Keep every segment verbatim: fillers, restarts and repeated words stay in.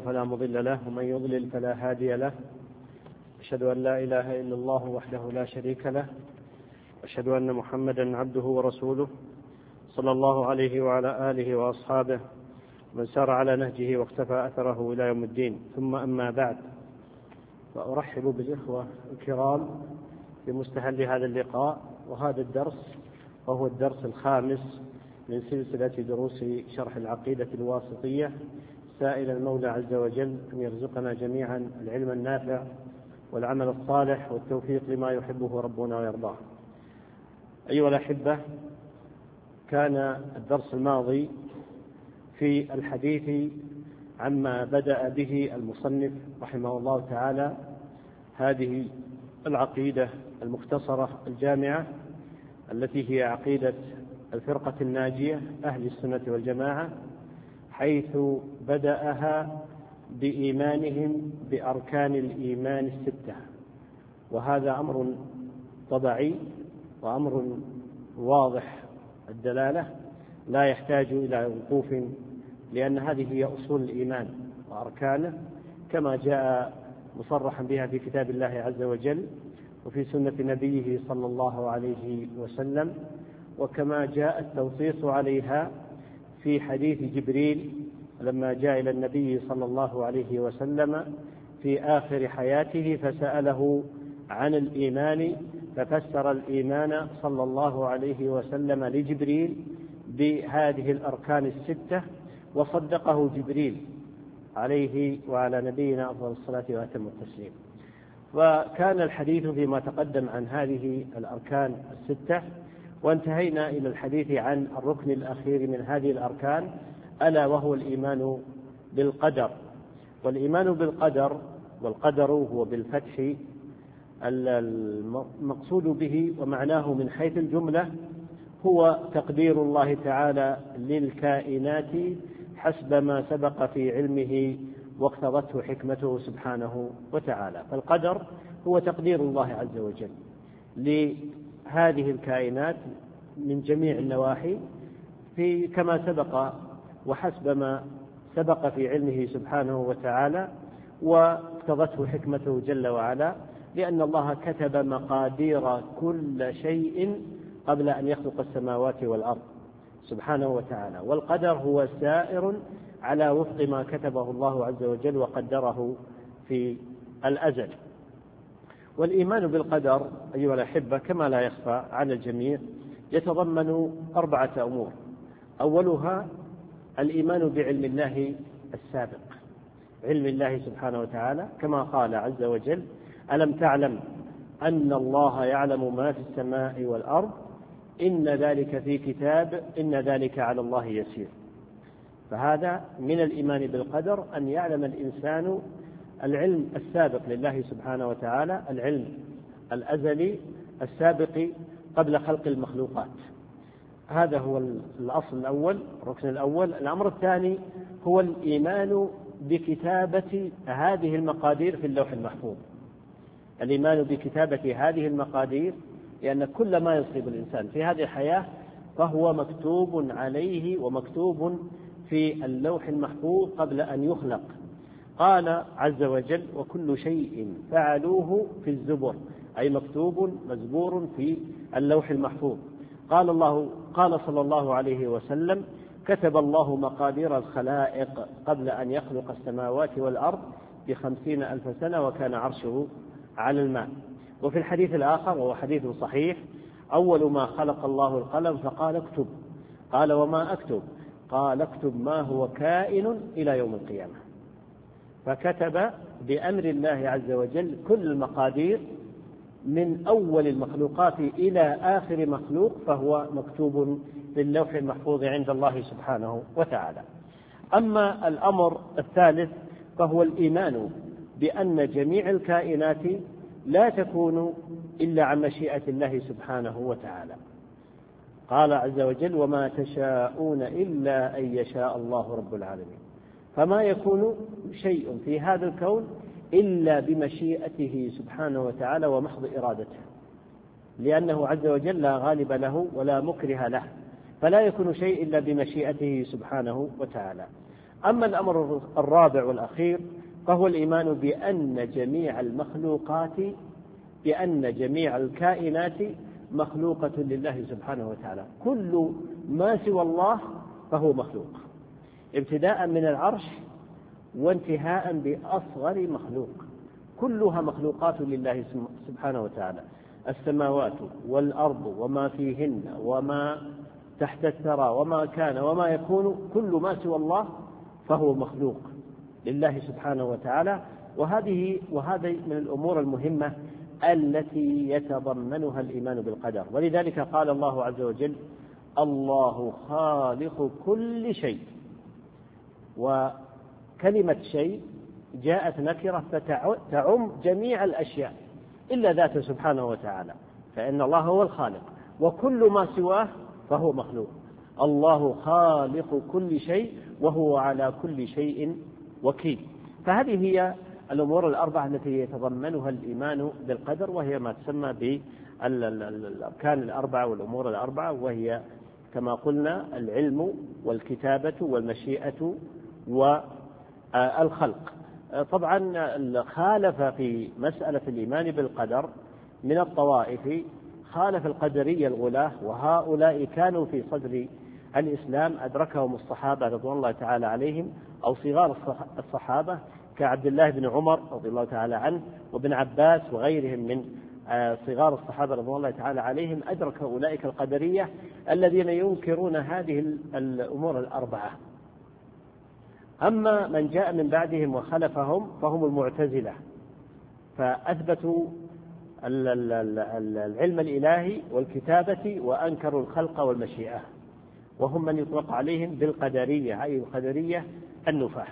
فلا مضل له ومن يضلل فلا هادي له. أشهد أن لا إله إلا الله وحده لا شريك له، أشهد أن محمدا عبده ورسوله صلى الله عليه وعلى آله وأصحابه من سار على نهجه واقتفى أثره إلى يوم الدين. ثم أما بعد، فأرحب بالإخوة الكرام بمستهل هذا اللقاء وهذا الدرس، وهو الدرس الخامس من سلسلة دروس شرح العقيدة الواسطية، سائل المولى عز وجل أن يرزقنا جميعا العلم النافع والعمل الصالح والتوفيق لما يحبه ربنا ويرضاه. أيها الأحبة، كان الدرس الماضي في الحديث عما بدأ به المصنف رحمه الله تعالى هذه العقيدة المختصرة الجامعة التي هي عقيدة الفرقة الناجية أهل السنة والجماعة، حيث بدأها بإيمانهم بأركان الإيمان الستة، وهذا أمر طبيعي وأمر واضح الدلالة لا يحتاج إلى وقوف، لأن هذه هي أصول الإيمان وأركانه كما جاء مصرحا بها في كتاب الله عز وجل وفي سنة نبيه صلى الله عليه وسلم، وكما جاء التوصيص عليها في حديث جبريل لما جاء إلى النبي صلى الله عليه وسلم في آخر حياته فسأله عن الإيمان، ففسر الإيمان صلى الله عليه وسلم لجبريل بهذه الأركان الستة، وصدقه جبريل عليه وعلى نبينا أفضل الصلاة وأتم التسليم. وكان الحديث فيما تقدم عن هذه الأركان الستة، وانتهينا إلى الحديث عن الركن الأخير من هذه الأركان، ألا وهو الإيمان بالقدر. والإيمان بالقدر، والقدر هو بالفتح، المقصود به ومعناه من حيث الجملة هو تقدير الله تعالى للكائنات حسب ما سبق في علمه واقتضته حكمته سبحانه وتعالى. فالقدر هو تقدير الله عز وجل لهذه الكائنات من جميع النواحي في كما سبق وحسب ما سبق في علمه سبحانه وتعالى واقتضته حكمته جل وعلا، لأن الله كتب مقادير كل شيء قبل أن يخلق السماوات والأرض سبحانه وتعالى، والقدر هو سائر على وفق ما كتبه الله عز وجل وقدره في الأزل. والإيمان بالقدر أيها الأحبة كما لا يخفى على الجميع يتضمن أربعة أمور. أولها الإيمان بعلم الله السابق، علم الله سبحانه وتعالى، كما قال عز وجل: ألم تعلم أن الله يعلم ما في السماء والأرض إن ذلك في كتاب إن ذلك على الله يسير. فهذا من الإيمان بالقدر، أن يعلم الإنسان العلم السابق لله سبحانه وتعالى، العلم الأزلي السابق قبل خلق المخلوقات. هذا هو الأصل الأول، الركن الأول. الأمر الثاني هو الإيمان بكتابة هذه المقادير في اللوح المحفوظ، الإيمان بكتابة هذه المقادير، لأن كل ما يصيب الإنسان في هذه الحياة فهو مكتوب عليه ومكتوب في اللوح المحفوظ قبل أن يخلق. قال عز وجل: وكل شيء فعلوه في الزبر، أي مكتوب مزبور في اللوح المحفوظ. قال الله قال صلى الله عليه وسلم: كتب الله مقادير الخلائق قبل أن يخلق السماوات والأرض بخمسين ألف سنة وكان عرشه على الماء. وفي الحديث الآخر وهو حديث صحيح: أول ما خلق الله القلم فقال اكتب. قال: وما أكتب؟ قال: اكتب ما هو كائن إلى يوم القيامة. فكتب بأمر الله عز وجل كل المقادير من أول المخلوقات إلى آخر مخلوق، فهو مكتوب في اللوح المحفوظ عند الله سبحانه وتعالى. أما الأمر الثالث فهو الإيمان بأن جميع الكائنات لا تكون إلا عن مشيئة الله سبحانه وتعالى. قال عز وجل: وما تشاءون إلا أن يشاء الله رب العالمين. فما يكون شيء في هذا الكون إلا بمشيئته سبحانه وتعالى ومحض إرادته، لأنه عز وجل لا غالب له ولا مكره له، فلا يكون شيء إلا بمشيئته سبحانه وتعالى. أما الأمر الرابع والأخير فهو الإيمان بأن جميع المخلوقات بأن جميع الكائنات مخلوقة لله سبحانه وتعالى. كل ما سوى الله فهو مخلوق، ابتداء من العرش وانتهاء بأصغر مخلوق، كلها مخلوقات لله سبحانه وتعالى. السماوات والأرض وما فيهن وما تحت الثرى وما كان وما يكون، كل ما سوى الله فهو مخلوق لله سبحانه وتعالى. وهذه وهذه من الأمور المهمة التي يتضمنها الإيمان بالقدر. ولذلك قال الله عز وجل: الله خالق كل شيء. وكلمة شيء جاءت نكرة فتعم جميع الأشياء إلا ذاته سبحانه وتعالى، فإن الله هو الخالق وكل ما سواه فهو مخلوق. الله خالق كل شيء وهو على كل شيء وكيل. فهذه هي الأمور الأربعة التي يتضمنها الإيمان بالقدر، وهي ما تسمى بالأركان الأربعة والأمور الأربعة، وهي كما قلنا العلم والكتابة والمشيئة والخلق. طبعا خالف في مسألة الإيمان بالقدر من الطوائف، خالف القدرية الغلاة، وهؤلاء كانوا في صدر الإسلام أدركهم الصحابة رضوان الله تعالى عليهم أو صغار الصحابة كعبد الله بن عمر رضي الله تعالى عنه وابن عباس وغيرهم من صغار الصحابة رضوان الله تعالى عليهم، أدرك أولئك القدرية الذين ينكرون هذه الأمور الأربعة. أما من جاء من بعدهم وخلفهم فهم المعتزلة، فأثبتوا العلم الإلهي والكتابة وأنكروا الخلق والمشيئة، وهم من يطلق عليهم بالقدرية، أي القدرية النفاة.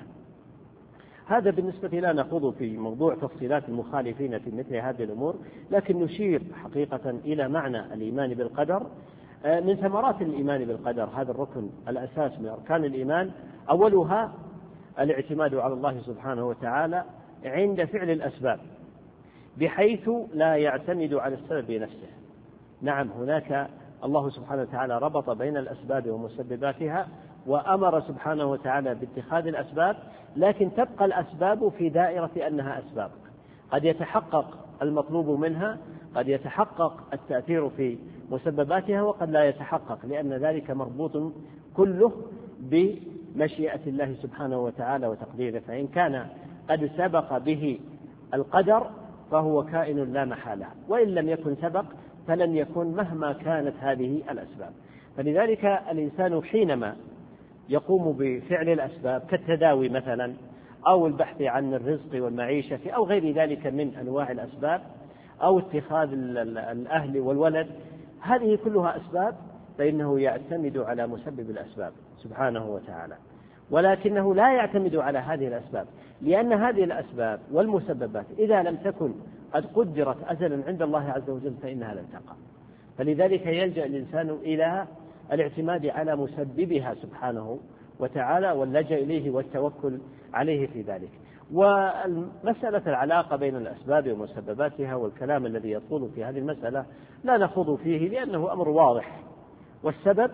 هذا بالنسبة لا نخوض في موضوع تفصيلات المخالفين في مثل هذه الأمور، لكن نشير حقيقة إلى معنى الإيمان بالقدر. من ثمرات الإيمان بالقدر هذا الركن الأساس من أركان الإيمان، أولها الاعتماد على الله سبحانه وتعالى عند فعل الأسباب، بحيث لا يعتمد على السبب نفسه. نعم، هناك الله سبحانه وتعالى ربط بين الأسباب ومسبباتها، وأمر سبحانه وتعالى باتخاذ الأسباب، لكن تبقى الأسباب في دائرة أنها أسباب، قد يتحقق المطلوب منها، قد يتحقق التأثير في مسبباتها، وقد لا يتحقق، لأن ذلك مربوط كله بمشيئة الله سبحانه وتعالى وتقديره. فإن كان قد سبق به القدر فهو كائن لا محالة، وإن لم يكن سبق فلن يكون مهما كانت هذه الأسباب. فلذلك الإنسان حينما يقوم بفعل الأسباب كالتداوي مثلا، أو البحث عن الرزق والمعيشة أو غير ذلك من أنواع الأسباب، أو اتخاذ الأهل والولد، هذه كلها أسباب، فإنه يعتمد على مسبب الأسباب سبحانه وتعالى، ولكنه لا يعتمد على هذه الأسباب، لأن هذه الأسباب والمسببات إذا لم تكن قد قدرت أزلا عند الله عز وجل فإنها لن تقع. فلذلك يلجأ الإنسان إلى الاعتماد على مسببها سبحانه وتعالى واللجأ إليه والتوكل عليه في ذلك. ومسألة العلاقة بين الأسباب ومسبباتها والكلام الذي يطول في هذه المسألة لا نخوض فيه، لأنه أمر واضح، والسبب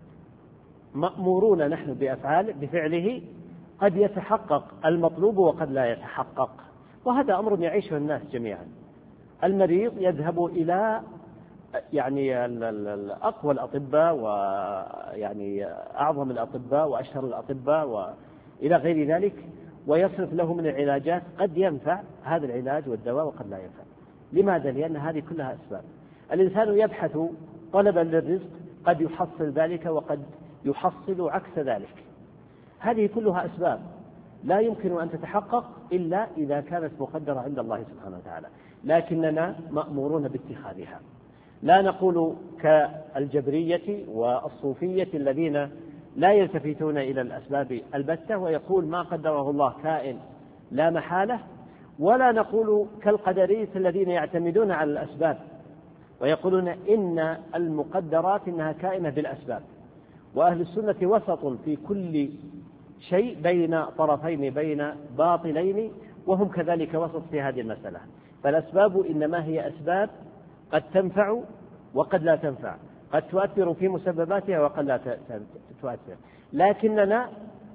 مأمورون نحن بأفعال بفعله، قد يتحقق المطلوب وقد لا يتحقق، وهذا أمر يعيشه الناس جميعا. المريض يذهب إلى يعني أقوى الأطباء ويعني أعظم الأطباء وأشهر الأطباء وإلى غير ذلك، ويصرف له من العلاجات، قد ينفع هذا العلاج والدواء وقد لا ينفع. لماذا؟ لأن هذه كلها أسباب. الإنسان يبحث طلبا للرزق، قد يحصل ذلك وقد يحصل عكس ذلك. هذه كلها أسباب لا يمكن أن تتحقق إلا إذا كانت مقدرة عند الله سبحانه وتعالى، لكننا مأمورون باتخاذها. لا نقول كالجبرية والصوفية الذين لا يلتفتون إلى الأسباب البتة ويقول ما قدره الله كائن لا محالة، ولا نقول كالقدرية الذين يعتمدون على الأسباب ويقولون إن المقدرات إنها كائنة بالأسباب. وأهل السنة وسط في كل شيء بين طرفين، بين باطلين، وهم كذلك وسط في هذه المسألة. فالأسباب إنما هي أسباب قد تنفع وقد لا تنفع، قد تؤثر في مسبباتها وقد لا تؤثر، لكننا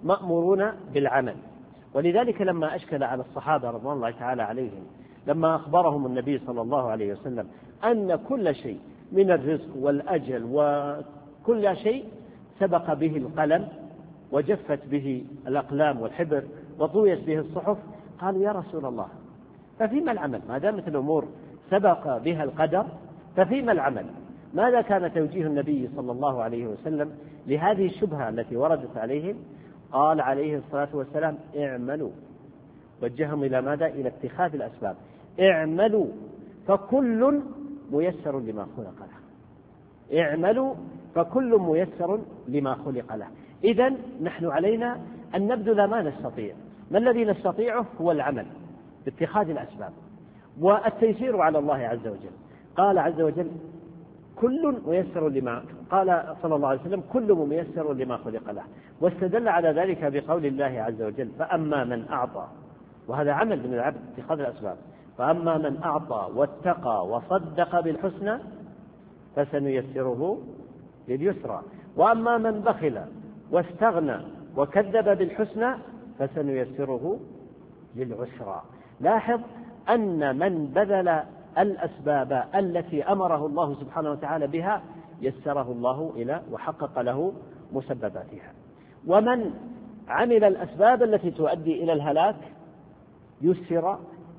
مأمورون بالعمل. ولذلك لما أشكل على الصحابة رضوان الله تعالى عليهم لما أخبرهم النبي صلى الله عليه وسلم أن كل شيء من الرزق والأجل وكل شيء سبق به القلم وجفت به الأقلام والحبر وطويت به الصحف، قالوا يا رسول الله ففيما العمل؟ ما دامت الأمور سبق بها القدر ففيما العمل؟ ماذا كان توجيه النبي صلى الله عليه وسلم لهذه الشبهة التي وردت عليهم؟ قال عليه الصلاة والسلام اعملوا، وجههم إلى ماذا؟ إلى اتخاذ الأسباب. اعملوا فكل ميسر لما خلق له. اعملوا فكل ميسر لما خلق له. إذن نحن علينا أن نبذل ما نستطيع. ما الذي نستطيعه هو العمل باتخاذ الأسباب والتيسير على الله عز وجل. قال عز وجل كل ميسر لما قال صلى الله عليه وسلم كل ميسر لما خلق له، واستدل على ذلك بقول الله عز وجل فأما من أعطى، وهذا عمل من العبد اتخاذ الأسباب، فأما من أعطى واتقى وصدق بالحسنى فسنيسره لليسرى، وأما من بخل واستغنى وكذب بالحسنى فسنيسره للعسرى. لاحظ أن من بذل الأسباب التي أمره الله سبحانه وتعالى بها يسره الله إلى وحقق له مسبباتها، ومن عمل الأسباب التي تؤدي إلى الهلاك يسر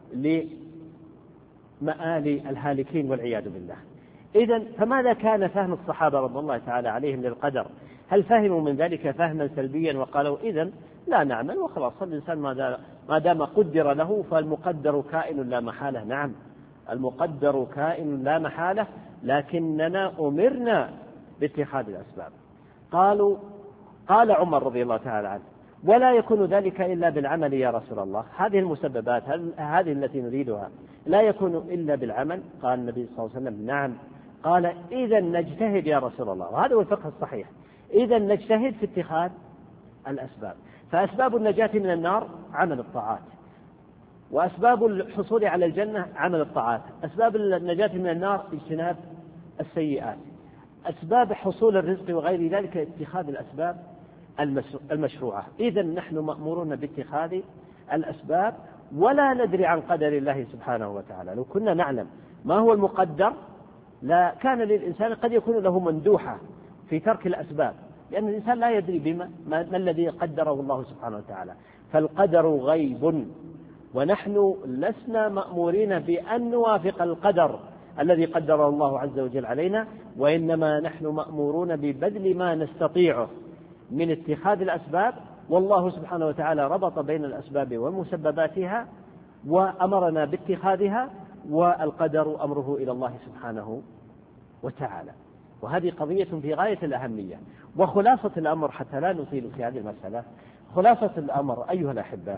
لمآل الهالكين والعياذ بالله. إذن فماذا كان فهم الصحابة رضي الله تعالى عليهم للقدر؟ هل فهموا من ذلك فهما سلبيا وقالوا إذن لا نعمل وخلاص الإنسان ما دام قدر له فالمقدر كائن لا محالة؟ نعم المقدر كائن لا محالة، لكننا أمرنا باتخاذ الأسباب. قالوا قال عمر رضي الله تعالى عنه ولا يكون ذلك إلا بالعمل يا رسول الله، هذه المسببات هذه التي نريدها لا يكون إلا بالعمل؟ قال النبي صلى الله عليه وسلم نعم. قال إذا نجتهد يا رسول الله، وهذا هو الفقه الصحيح، إذا نجتهد في اتخاذ الأسباب. فأسباب النجاة من النار عمل الطاعات، وأسباب الحصول على الجنة عمل الطاعات، أسباب النجاة من النار اجتناب السيئات، أسباب حصول الرزق وغير ذلك اتخاذ الأسباب المشروعة. إذن نحن مأمورون باتخاذ الأسباب ولا ندري عن قدر الله سبحانه وتعالى. لو كنا نعلم ما هو المقدر لا كان للإنسان قد يكون له مندوحة في ترك الأسباب، لأن الإنسان لا يدري بما ما الذي قدره الله سبحانه وتعالى. فالقدر غيب، ونحن لسنا مأمورين بأن نوافق القدر الذي قدره الله عز وجل علينا، وإنما نحن مأمورون ببذل ما نستطيعه من اتخاذ الأسباب، والله سبحانه وتعالى ربط بين الأسباب ومسبباتها وأمرنا باتخاذها، والقدر أمره إلى الله سبحانه وتعالى. وهذه قضية في غاية الأهمية. وخلاصة الأمر حتى لا نطيل في هذه المسألة، خلاصة الأمر أيها الأحبة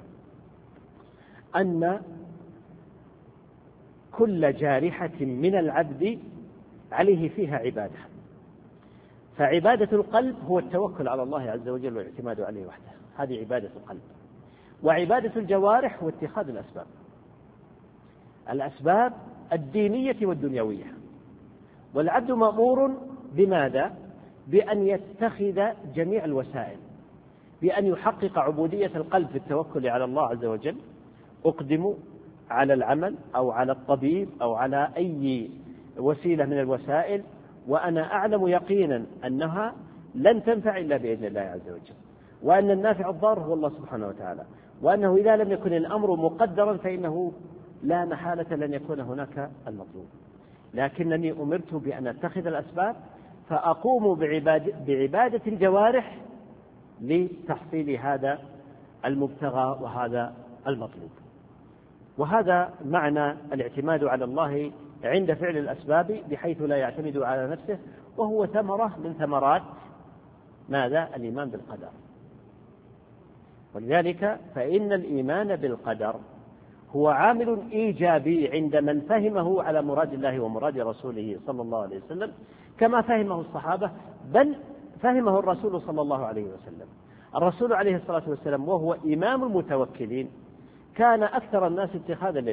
أن كل جارحة من العبد عليه فيها عبادة، فعبادة القلب هو التوكل على الله عز وجل والاعتماد عليه وحده، هذه عبادة القلب. وعبادة الجوارح هو اتخاذ الأسباب، الأسباب الدينية والدنيوية. والعبد مأمور بماذا؟ بأن يتخذ جميع الوسائل، بأن يحقق عبودية القلب في التوكل على الله عز وجل. أقدم على العمل أو على الطبيب أو على أي وسيلة من الوسائل وأنا أعلم يقينا أنها لن تنفع إلا بإذن الله عز وجل، وأن النافع الضار هو الله سبحانه وتعالى، وأنه إذا لم يكن الأمر مقدرا فإنه لا محالة لن يكون هناك المطلوب. لكنني أمرت بأن أتخذ الأسباب فأقوم بعبادة, بعبادة الجوارح لتحصيل هذا المبتغى وهذا المطلوب. وهذا معنى الاعتماد على الله عند فعل الأسباب بحيث لا يعتمد على نفسه، وهو ثمرة من ثمرات ماذا؟ الإيمان بالقدر. ولذلك فإن الإيمان بالقدر هو عامل إيجابي عند من فهمه على مراد الله ومراد رسوله صلى الله عليه وسلم كما فهمه الصحابة، بل فهمه الرسول صلى الله عليه وسلم. الرسول عليه الصلاة والسلام وهو إمام المتوكلين كان أكثر الناس اتخاذا